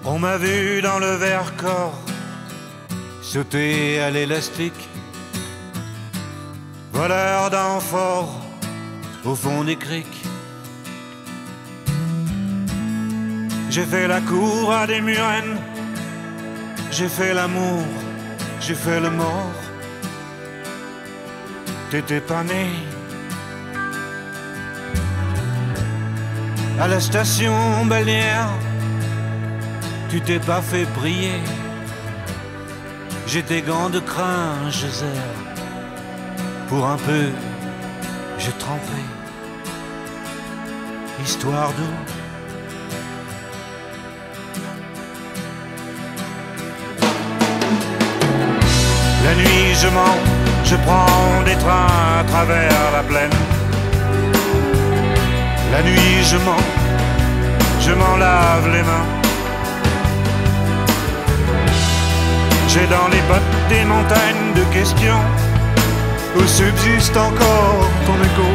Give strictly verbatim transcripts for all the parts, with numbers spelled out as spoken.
On m'a vu dans le Vercors sauter à l'élastique, voleur d'amphores au fond des criques. J'ai fait la cour à des murennes, j'ai fait l'amour, j'ai fait le mort. T'étais pas né. À la station balnéaire, tu t'es pas fait briller. J'ai tes gants de crin, je serre. Pour un peu, j'ai trempé. Histoire d'eau. La nuit je mens, je prends des trains à travers la plaine. La nuit je mens, je m'en lave les mains. J'ai dans les bottes des montagnes de questions où subsiste encore ton écho.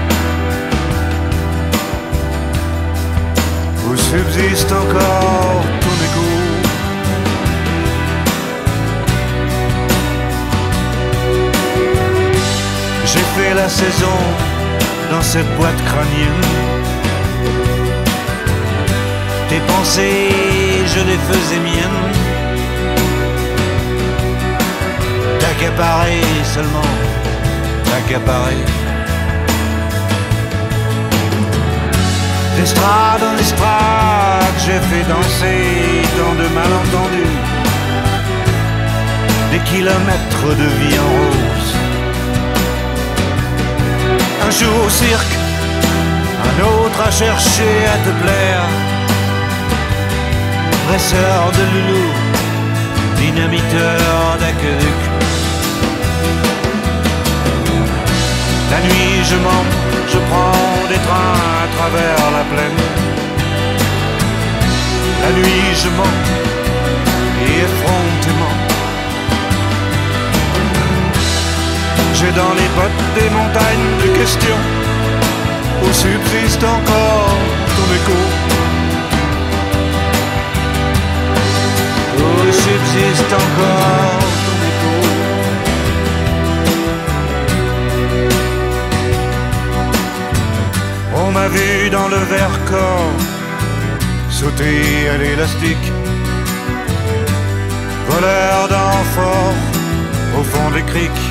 Où subsiste encore ton écho. J'ai fait la saison dans cette boîte crânienne. Tes pensées, je les faisais miennes. T'accaparer seulement, t'accaparer. D'estrade en estrade, j'ai fait danser tant de malentendus. Des kilomètres de vie en rose. Un jour au cirque, un autre à chercher à te plaire. Dresseur de loulou, dynamiteur d'aqueduc. La nuit je mens, je prends des trains à travers la plaine. La nuit je mens, et effrontément. J'ai dans les bottes des montagnes de questions où subsiste encore ton écho. Où subsiste encore ton écho. On m'a vu dans le Vercors sauter à l'élastique, voleur d'amphores au fond des criques.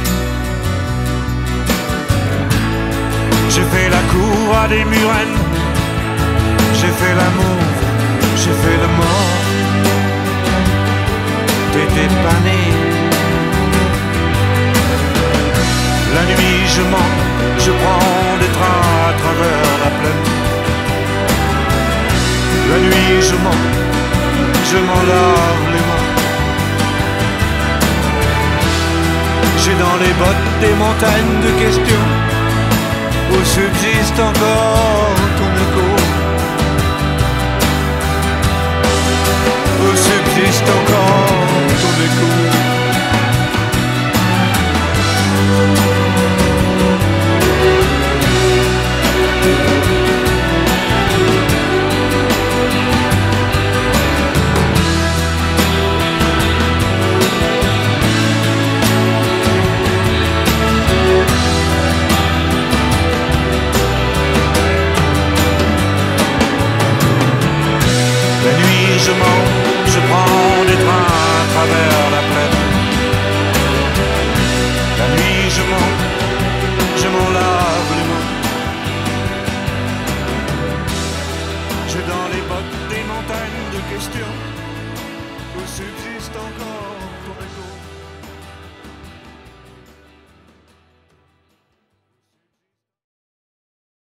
J'ai fait la cour à des murennes, j'ai fait l'amour, j'ai fait le mort. T'étais pas né. La nuit je mens, je prends des trains à travers la plaine. La nuit je mens, je m'en lave les mains. J'ai dans les bottes des montagnes de questions où subsiste encore ton écho. Où subsiste encore ton écho. Je mens, je prends des trains à travers la plaine. La nuit je mens, je m'en lave les mains. J'ai dans les bottes des montagnes de questions où subsiste encore